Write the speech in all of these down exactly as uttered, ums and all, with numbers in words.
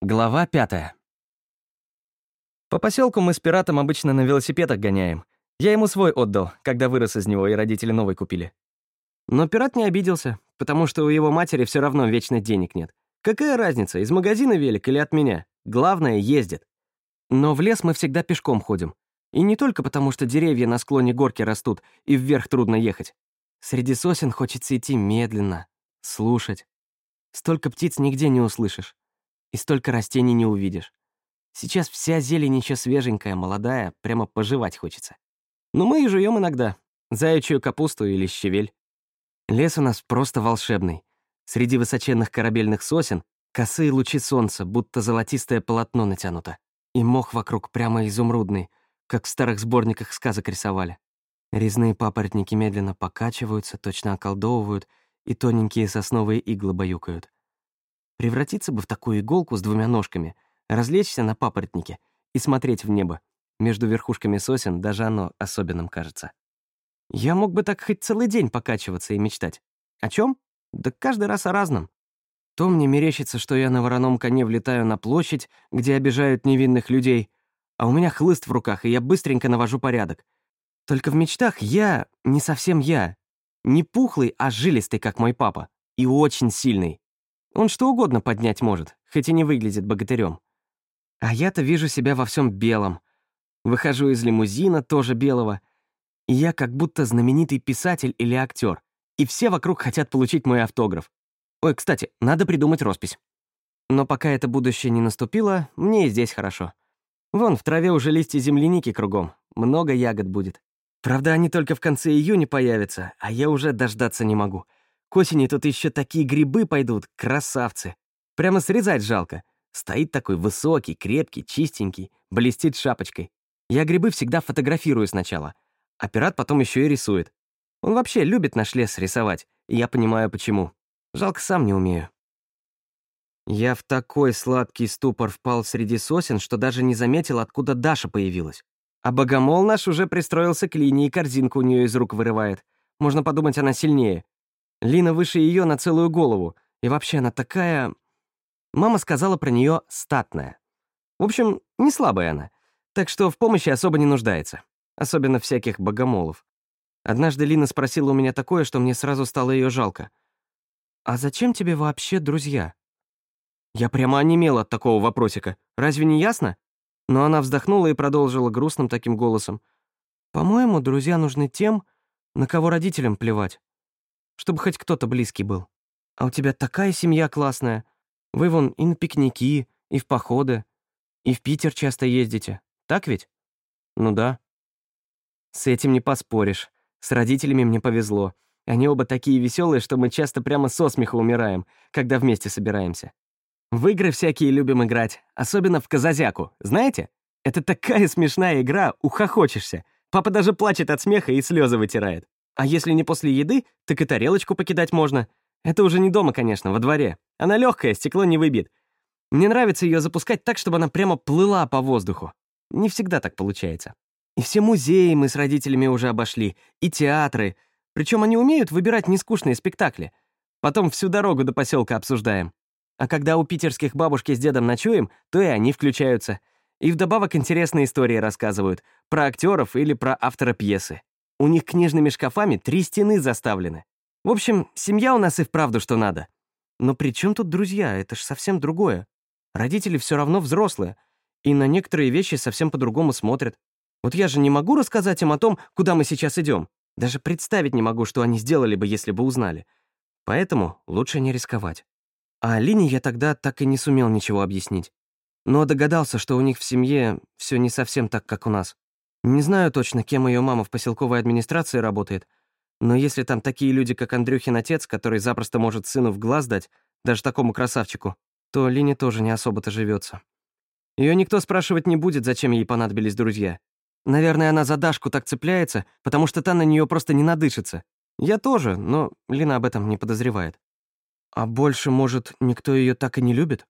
Глава пятая. По поселку мы с пиратом обычно на велосипедах гоняем. Я ему свой отдал, когда вырос из него, и родители новый купили. Но пират не обиделся, потому что у его матери все равно вечно денег нет. Какая разница, из магазина велик или от меня? Главное, ездит. Но в лес мы всегда пешком ходим. И не только потому, что деревья на склоне горки растут, и вверх трудно ехать. Среди сосен хочется идти медленно, слушать. Столько птиц нигде не услышишь. И столько растений не увидишь. Сейчас вся зелень еще свеженькая, молодая, прямо пожевать хочется. Но мы и жуем иногда. Заячью капусту или щавель. Лес у нас просто волшебный. Среди высоченных корабельных сосен косые лучи солнца, будто золотистое полотно натянуто. И мох вокруг прямо изумрудный, как в старых сборниках сказок рисовали. Резные папоротники медленно покачиваются, точно околдовывают, и тоненькие сосновые иглы баюкают. Превратиться бы в такую иголку с двумя ножками, развлечься на папоротнике и смотреть в небо. Между верхушками сосен даже оно особенным кажется. Я мог бы так хоть целый день покачиваться и мечтать. О чем? Да каждый раз о разном. То мне мерещится, что я на вороном коне влетаю на площадь, где обижают невинных людей, а у меня хлыст в руках, и я быстренько навожу порядок. Только в мечтах я не совсем я. Не пухлый, а жилистый, как мой папа. И очень сильный. Он что угодно поднять может, хоть и не выглядит богатырем. А я-то вижу себя во всем белом. Выхожу из лимузина, тоже белого, и я как будто знаменитый писатель или актер, и все вокруг хотят получить мой автограф. Ой, кстати, надо придумать роспись. Но пока это будущее не наступило, мне и здесь хорошо. Вон, в траве уже листья земляники кругом, много ягод будет. Правда, они только в конце июня появятся, а я уже дождаться не могу. К осени тут еще такие грибы пойдут, красавцы. Прямо срезать жалко. Стоит такой высокий, крепкий, чистенький, блестит шапочкой. Я грибы всегда фотографирую сначала, а пират потом еще и рисует. Он вообще любит наш лес рисовать, и я понимаю, почему. Жалко, сам не умею. Я в такой сладкий ступор впал среди сосен, что даже не заметил, откуда Даша появилась. А богомол наш уже пристроился к Лине и корзинку у нее из рук вырывает. Можно подумать, она сильнее. Лина выше ее на целую голову, и вообще она такая... Мама сказала про нее «статная». В общем, не слабая она, так что в помощи особо не нуждается, особенно всяких богомолов. Однажды Лина спросила у меня такое, что мне сразу стало ее жалко. «А зачем тебе вообще друзья?» Я прямо онемел от такого вопросика. Разве не ясно? Но она вздохнула и продолжила грустным таким голосом. «По-моему, друзья нужны тем, на кого родителям плевать. Чтобы хоть кто-то близкий был. А у тебя такая семья классная. Вы вон и на пикники, и в походы, и в Питер часто ездите. Так ведь?» «Ну да». С этим не поспоришь. С родителями мне повезло. Они оба такие веселые, что мы часто прямо со смеха умираем, когда вместе собираемся. В игры всякие любим играть, особенно в Казазяку. Знаете? Это такая смешная игра, ухохочешься. Папа даже плачет от смеха и слезы вытирает. А если не после еды, так и тарелочку покидать можно. Это уже не дома, конечно, во дворе. Она легкая, стекло не выбьет. Мне нравится ее запускать так, чтобы она прямо плыла по воздуху. Не всегда так получается. И все музеи мы с родителями уже обошли, и театры. Причем они умеют выбирать нескучные спектакли. Потом всю дорогу до поселка обсуждаем. А когда у питерских бабушки с дедом ночуем, то и они включаются. И вдобавок интересные истории рассказывают. Про актеров или про автора пьесы. У них книжными шкафами три стены заставлены. В общем, семья у нас и вправду что надо. Но при чем тут друзья? Это ж совсем другое. Родители все равно взрослые. И на некоторые вещи совсем по-другому смотрят. Вот я же не могу рассказать им о том, куда мы сейчас идем. Даже представить не могу, что они сделали бы, если бы узнали. Поэтому лучше не рисковать. А Алине я тогда так и не сумел ничего объяснить. Но догадался, что у них в семье все не совсем так, как у нас. Не знаю точно, кем ее мама в поселковой администрации работает, но если там такие люди, как Андрюхин отец, который запросто может сыну в глаз дать, даже такому красавчику, то Лине тоже не особо-то живется. Ее никто спрашивать не будет, зачем ей понадобились друзья. Наверное, она за Дашку так цепляется, потому что та на нее просто не надышится. Я тоже, но Лина об этом не подозревает. А больше, может, никто ее так и не любит?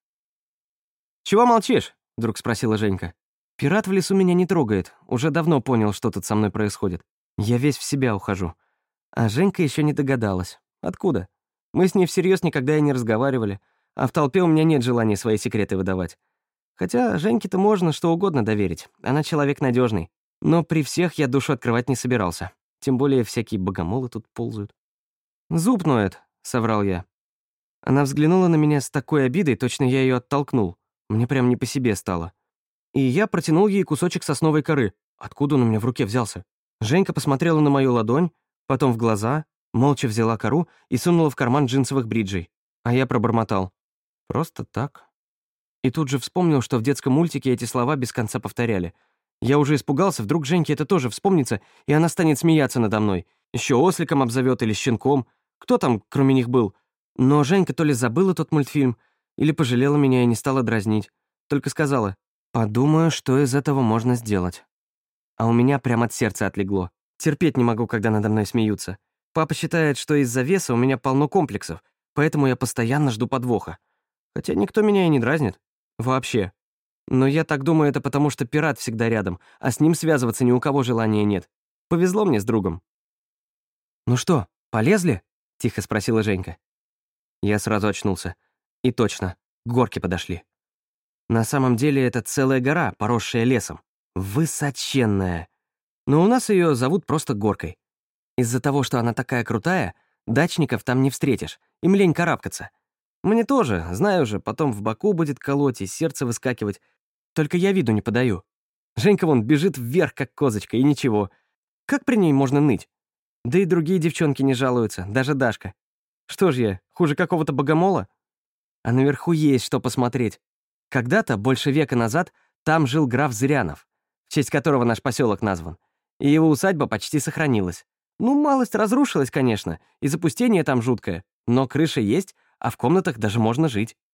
«Чего молчишь?» — вдруг спросила Женька. «Пират в лесу меня не трогает. Уже давно понял, что тут со мной происходит. Я весь в себя ухожу. А Женька еще не догадалась. Откуда? Мы с ней всерьез никогда и не разговаривали. а в толпе у меня нет желания свои секреты выдавать. Хотя Женьке-то можно что угодно доверить, она человек надежный. Но при всех я душу открывать не собирался. Тем более всякие богомолы тут ползают. «Зуб ноет», — соврал я. Она взглянула на меня с такой обидой, точно я ее оттолкнул. Мне прям не по себе стало. И я протянул ей кусочек сосновой коры. Откуда он у меня в руке взялся? Женька посмотрела на мою ладонь, потом в глаза, молча взяла кору и сунула в карман джинсовых бриджей. А я пробормотал. «Просто так». И тут же вспомнил, что в детском мультике эти слова без конца повторяли. Я уже испугался, вдруг Женьке это тоже вспомнится, и она станет смеяться надо мной. Еще осликом обзовет или щенком. Кто там, кроме них, был? Но Женька то ли забыла тот мультфильм, или пожалела меня и не стала дразнить. Только сказала: «Подумаю, что из этого можно сделать». А у меня прямо от сердца отлегло. Терпеть не могу, когда надо мной смеются. Папа считает, что из-за веса у меня полно комплексов, поэтому я постоянно жду подвоха. Хотя никто меня и не дразнит. Вообще. Но я так думаю, это потому, что пират всегда рядом, а с ним связываться ни у кого желания нет. Повезло мне с другом. «Ну что, полезли?» — тихо спросила Женька. Я сразу очнулся. И точно, к горке подошли. На самом деле это целая гора, поросшая лесом. Высоченная. Но у нас ее зовут просто горкой. Из-за того, что она такая крутая, дачников там не встретишь, им лень карабкаться. Мне тоже, знаю же, потом в боку будет колоть и сердце выскакивать. Только я виду не подаю. Женька вон бежит вверх, как козочка, и ничего. Как при ней можно ныть? Да и другие девчонки не жалуются, даже Дашка. Что ж я, хуже какого-то богомола? А наверху есть что посмотреть. Когда-то, больше века назад, там жил граф Зырянов, в честь которого наш поселок назван. И его усадьба почти сохранилась. Ну, малость разрушилась, конечно, и запустение там жуткое, но крыша есть, а в комнатах даже можно жить.